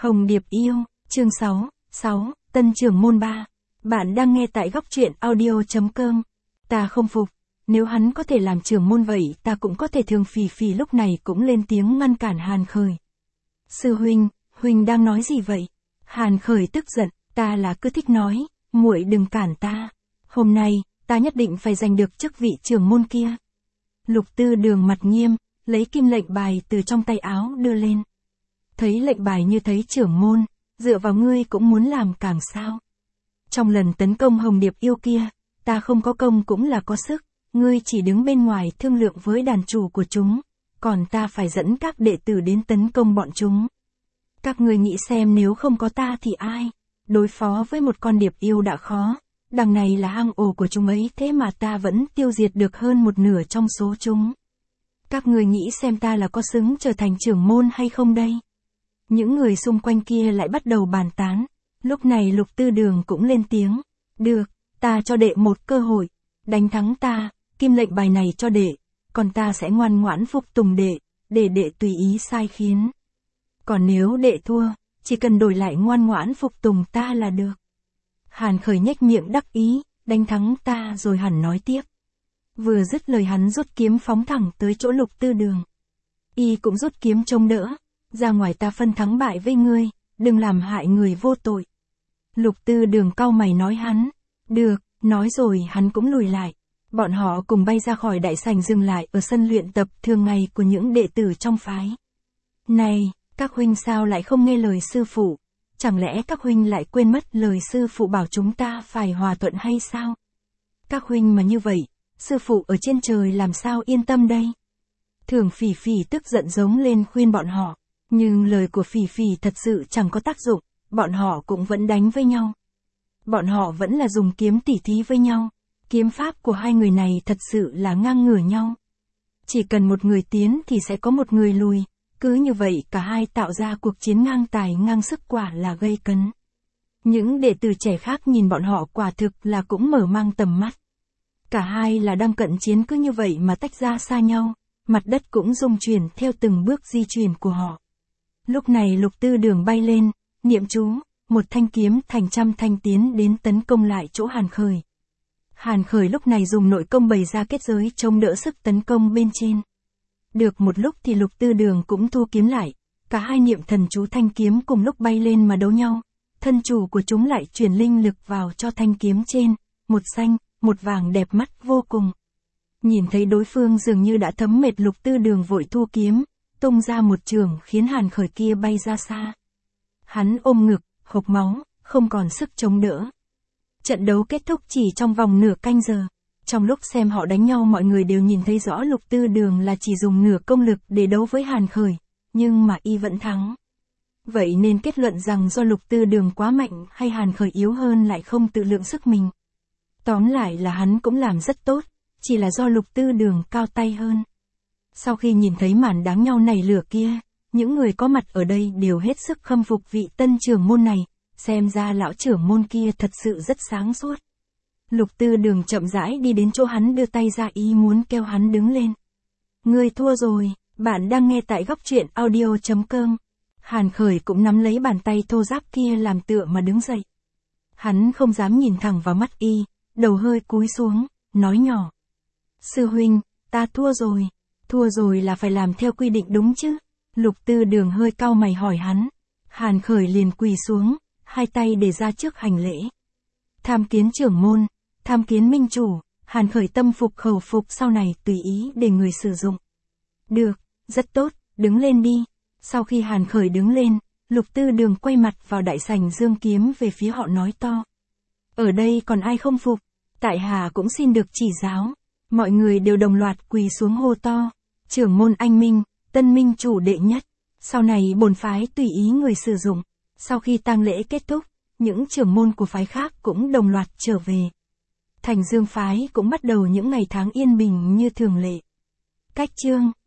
Hồng Điệp yêu, chương 6, Tân trưởng môn 3. Bạn đang nghe tại góc truyện audio.com. Ta không phục, nếu hắn có thể làm trưởng môn vậy ta cũng có thể. Thường Phỉ Phỉ lúc này cũng lên tiếng ngăn cản Hàn Khởi. Sư huynh đang nói gì vậy? Hàn Khởi tức giận, ta là cứ thích nói, muội đừng cản ta. Hôm nay, ta nhất định phải giành được chức vị trưởng môn kia. Lục Tư Đường mặt nghiêm, lấy kim lệnh bài từ trong tay áo đưa lên. Thấy lệnh bài như thấy trưởng môn, dựa vào ngươi cũng muốn làm càng sao. Trong lần tấn công Hồng Điệp yêu kia, ta không có công cũng là có sức, ngươi chỉ đứng bên ngoài thương lượng với đàn chủ của chúng, còn ta phải dẫn các đệ tử đến tấn công bọn chúng. Các ngươi nghĩ xem nếu không có ta thì ai? Đối phó với một con điệp yêu đã khó, đằng này là hang ổ của chúng ấy, thế mà ta vẫn tiêu diệt được hơn một nửa trong số chúng. Các ngươi nghĩ xem ta là có xứng trở thành trưởng môn hay không đây? Những người xung quanh kia lại bắt đầu bàn tán. Lúc này Lục Tư Đường cũng lên tiếng. Được, ta cho đệ một cơ hội. Đánh thắng ta, kim lệnh bài này cho đệ, còn ta sẽ ngoan ngoãn phục tùng đệ, để đệ tùy ý sai khiến. Còn nếu đệ thua, chỉ cần đổi lại ngoan ngoãn phục tùng ta là được. Hàn Khởi nhếch miệng đắc ý, đánh thắng ta rồi hẳn nói tiếp. Vừa dứt lời hắn rút kiếm phóng thẳng tới chỗ Lục Tư Đường. Y cũng rút kiếm chống đỡ. Ra ngoài ta phân thắng bại với ngươi, đừng làm hại người vô tội. Lục Tư Đường cau mày nói hắn. Được, nói rồi hắn cũng lùi lại. Bọn họ cùng bay ra khỏi đại sảnh dừng lại ở sân luyện tập thường ngày của những đệ tử trong phái. Này, các huynh sao lại không nghe lời sư phụ? Chẳng lẽ các huynh lại quên mất lời sư phụ bảo chúng ta phải hòa thuận hay sao? Các huynh mà như vậy, sư phụ ở trên trời làm sao yên tâm đây? Thường Phỉ Phỉ tức giận giống lên khuyên bọn họ. Nhưng lời của Phỉ Phỉ thật sự chẳng có tác dụng, bọn họ cũng vẫn đánh với nhau. Bọn họ vẫn là dùng kiếm tỉ thí với nhau. Kiếm pháp của hai người này thật sự là ngang ngửa nhau. Chỉ cần một người tiến thì sẽ có một người lùi, cứ như vậy cả hai tạo ra cuộc chiến ngang tài ngang sức, quả là gây cấn. Những đệ tử trẻ khác nhìn bọn họ quả thực là cũng mở mang tầm mắt. Cả hai là đang cận chiến, cứ như vậy mà tách ra xa nhau, mặt đất cũng rung chuyển theo từng bước di chuyển của họ. Lúc này Lục Tư Đường bay lên, niệm chú, một thanh kiếm thành trăm thanh tiến đến tấn công lại chỗ Hàn Khởi. Hàn Khởi lúc này dùng nội công bày ra kết giới chống đỡ sức tấn công bên trên. Được một lúc thì Lục Tư Đường cũng thu kiếm lại, cả hai niệm thần chú thanh kiếm cùng lúc bay lên mà đấu nhau. Thân chủ của chúng lại truyền linh lực vào cho thanh kiếm trên, một xanh, một vàng đẹp mắt vô cùng. Nhìn thấy đối phương dường như đã thấm mệt, Lục Tư Đường vội thu kiếm, tung ra một chưởng khiến Hàn Khởi kia bay ra xa. Hắn ôm ngực, hộc máu, không còn sức chống đỡ. Trận đấu kết thúc chỉ trong vòng nửa canh giờ. Trong lúc xem họ đánh nhau, mọi người đều nhìn thấy rõ Lục Tư Đường là chỉ dùng nửa công lực để đấu với Hàn Khởi, nhưng mà y vẫn thắng. Vậy nên kết luận rằng do Lục Tư Đường quá mạnh hay Hàn Khởi yếu hơn lại không tự lượng sức mình. Tóm lại là hắn cũng làm rất tốt, chỉ là do Lục Tư Đường cao tay hơn. Sau khi nhìn thấy màn đáng nhau nảy lửa kia, những người có mặt ở đây đều hết sức khâm phục vị tân trưởng môn này, xem ra lão trưởng môn kia thật sự rất sáng suốt. Lục Tư Đường chậm rãi đi đến chỗ hắn, đưa tay ra ý muốn kêu hắn đứng lên. Ngươi thua rồi, bạn đang nghe tại góc truyện audio.com. Hàn Khởi cũng nắm lấy bàn tay thô ráp kia làm tựa mà đứng dậy. Hắn không dám nhìn thẳng vào mắt y, đầu hơi cúi xuống, nói nhỏ. Sư huynh, ta thua rồi. Thua rồi là phải làm theo quy định đúng chứ? Lục Tư Đường hơi cau mày hỏi hắn. Hàn Khởi liền quỳ xuống, hai tay để ra trước hành lễ. Tham kiến trưởng môn, tham kiến minh chủ. Hàn Khởi tâm phục khẩu phục, sau này tùy ý để người sử dụng. Được, rất tốt, đứng lên đi. Sau khi Hàn Khởi đứng lên, Lục Tư Đường quay mặt vào đại sảnh giương kiếm về phía họ nói to. Ở đây còn ai không phục? Tại hạ cũng xin được chỉ giáo. Mọi người đều đồng loạt quỳ xuống hô to. Trưởng môn anh minh, tân minh chủ đệ nhất. Sau này bổn phái tùy ý người sử dụng. Sau khi tang lễ kết thúc, những trưởng môn của phái khác cũng đồng loạt trở về. Thành Dương phái cũng bắt đầu những ngày tháng yên bình như thường lệ. Cách chương